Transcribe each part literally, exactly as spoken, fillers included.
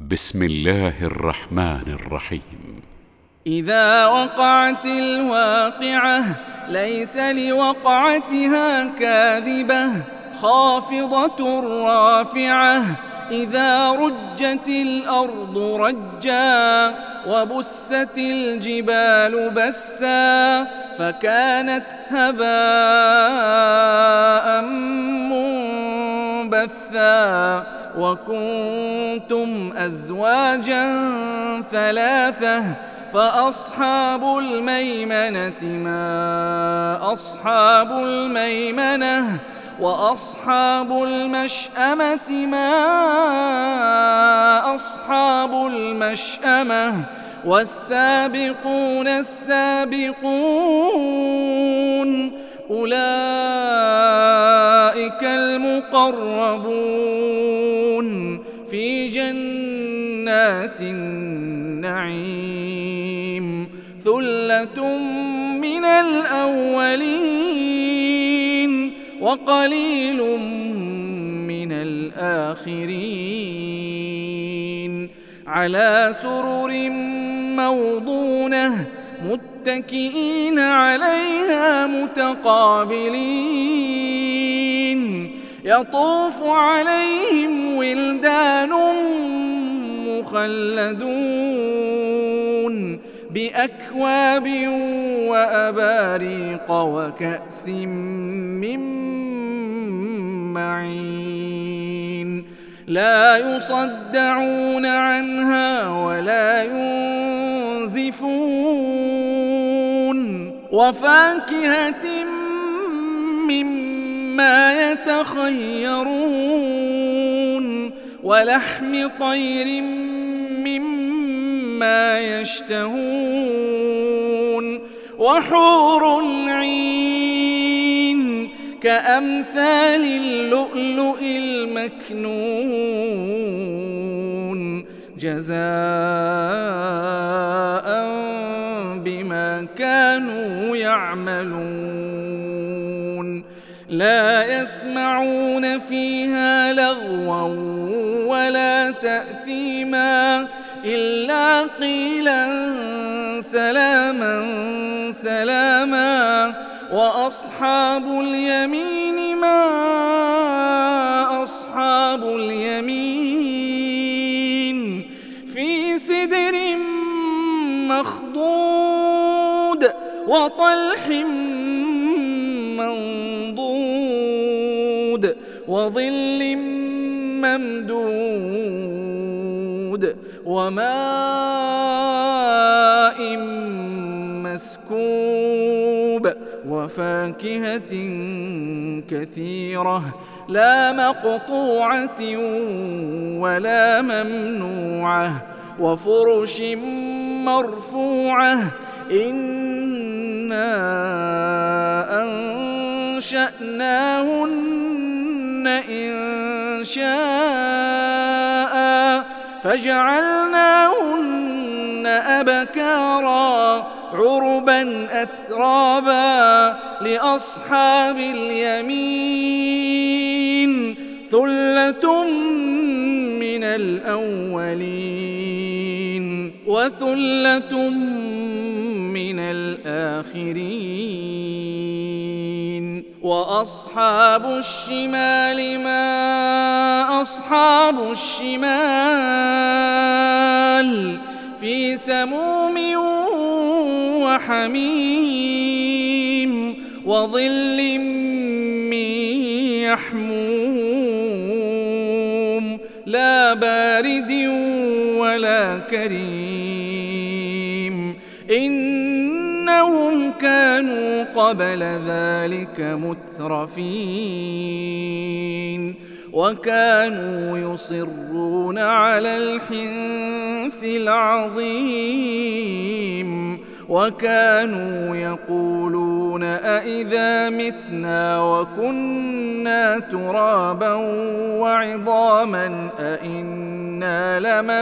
بسم الله الرحمن الرحيم. إذا وقعت الواقعة ليس لوقعتها كاذبة خافضة رافعة. إذا رجت الأرض رجا وبست الجبال بسا فكانت هباء منبثا وكنتم أزواجا ثلاثة فأصحاب الميمنة ما أصحاب الميمنة وأصحاب المشأمة ما أصحاب المشأمة والسابقون السابقون أولئك المقربون في جنات النعيم ثلة من الأولين وقليل من الآخرين على سرر موضونة متكئين عليها متقابلين يطوف عليهم ولدان مخلدون بأكواب وأباريق وكأس من معين لا يصدعون عنها ولا ينزفون وفاكهة مما يتخيرون ولحم طير مما يشتهون وحور عين كأمثال اللؤلؤ المكنون جزاء بما كانوا يعملون لا يسمعون فيها لغوا ولا تأثيما إلا قيلا سلاما سلاما وأصحاب اليمين ما أصحاب اليمين في سدر مخضود وطلح منضود وظل ممدود وماء مسكوب وفاكهة كثيرة لا مقطوعة ولا ممنوعة وفرش مرفوعة إنا أنشأناهن إن شاء فجعلناهن أبكارا عربا أترابا لأصحاب اليمين ثلة من الأولين وثلة من الآخرين وأصحاب الشمال ما أصحاب الشمال في سموم وحميم وظل من يحموم لا بارد ولا كريم إنهم كانوا قبل ذلك مترفين وكانوا يصرون على الحنث العظيم وكانوا يقولون أئذا متنا وكنا ترابا وعظاما أئنا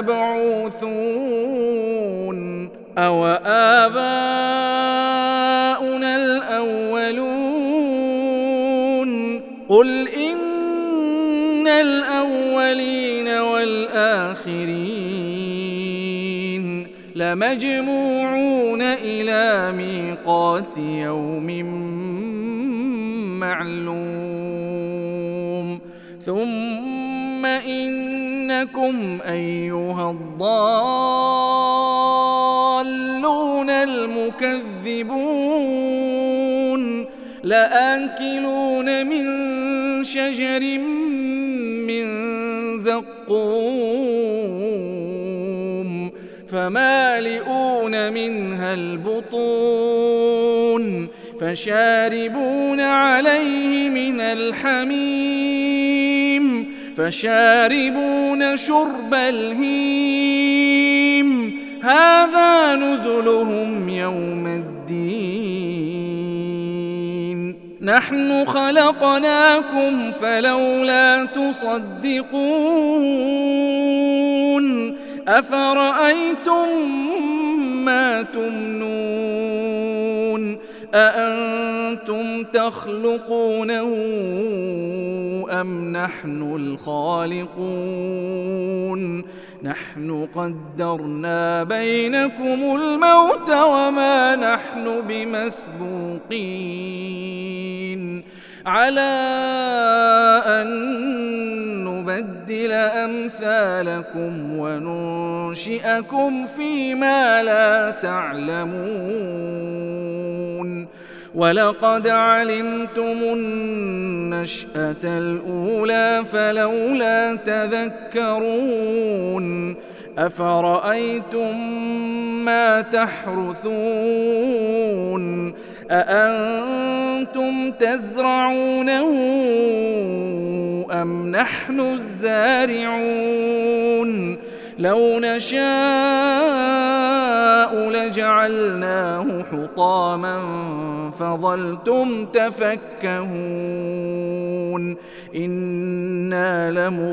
لمبعوثون أو آباؤنا الأولون قل إن الأولين والآخرين الآخرين لمجموعون إلى ميقات يوم معلوم ثم إنكم أيها الضالون المكذبون لآكلون من شجر من زقوم فمالئون منها البطون فشاربون عليه من الحميم فشاربون شرب الهيم هذا نزلهم يوم الدين نحن خلقناكم فلولا تصدقون أفرأيتم ما تمنون أأنتم تخلقونه أم نحن الخالقون نحن قدرنا بينكم الموت وما نحن بمسبوقين على أن نبدل أمثالكم وننشئكم فيما لا تعلمون ولقد علمتم النشأة الأولى فلولا تذكرون أفرأيتم ما تحرثون أأنتم تزرعونه أم نحن الزارعون لو نشاء لجعلناه حطاما فظلتم تفكهون إنا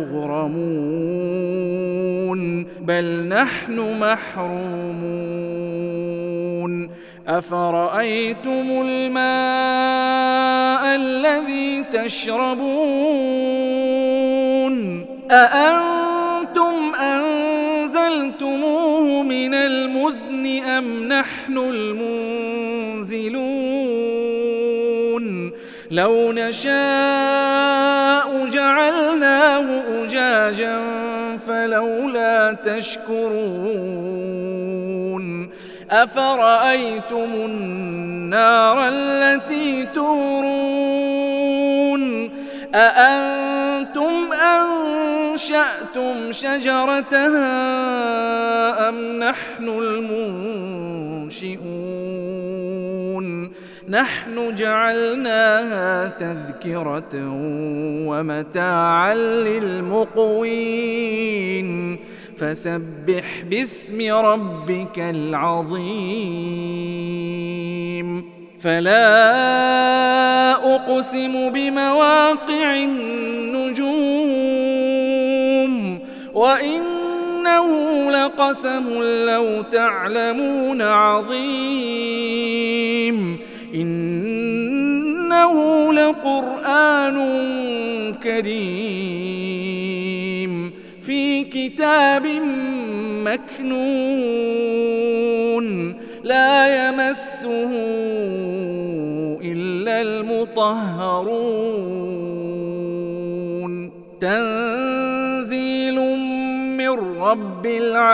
لمغرمون بل نحن محرومون أفرأيتم الماء الذي تشربون أأنتم أنزلتموه من المزن أم نحن المنزلون لو نشاء جعلناه أجاجا فلولا تشكرون أفرأيتم النار التي تورون أأنتم أنشأتم شجرتها أم نحن المنشئون نحن جعلناها تذكرة ومتاعا للمقوين فسبح باسم ربك العظيم فلا أقسم بمواقع النجوم وإنه لقسم لو تعلمون عظيم إنه لقرآن كريم في كتاب مكنون لا يمسه إلا المطهرون تنزيل من رب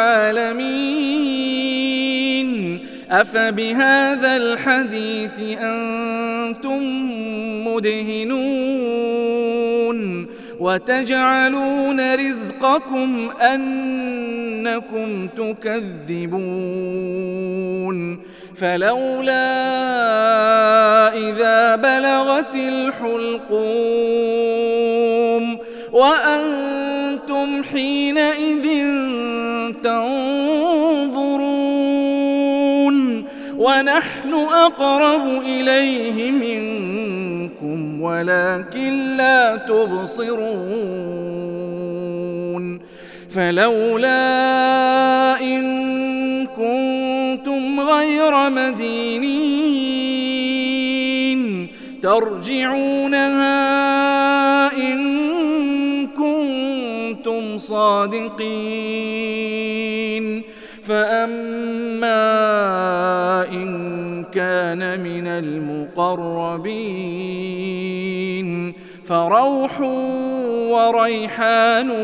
العالمين أفبهذا الحديث أنتم مدهنون وتجعلون رزقكم أنكم تكذبون فلولا إذا بلغت الحلقوم وأنتم حينئذ تنظرون ونحن أقرب إليه منكم ولكن لا تبصرون فلولا إن كنتم غير مدينين ترجعونها إن كنتم صادقين الصادقين فأما إن كان من المقربين فروح وريحان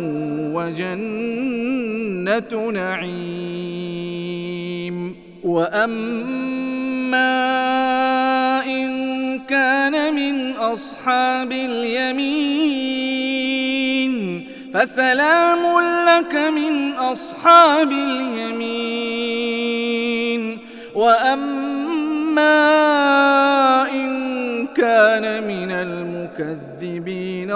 وجنة نعيم وأما إن كان من أصحاب اليمين فسلام لك من أصحاب اليمين وأما إن كان من المكذبين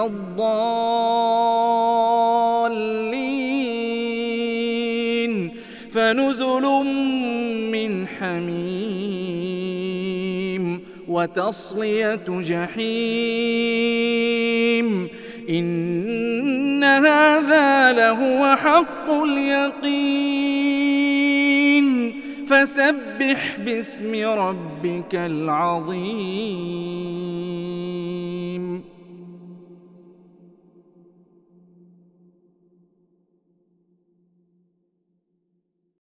الضالين فنزل من حميم وتصلية جحيم إن هذا لهو حق اليقين فسبح باسم ربك العظيم.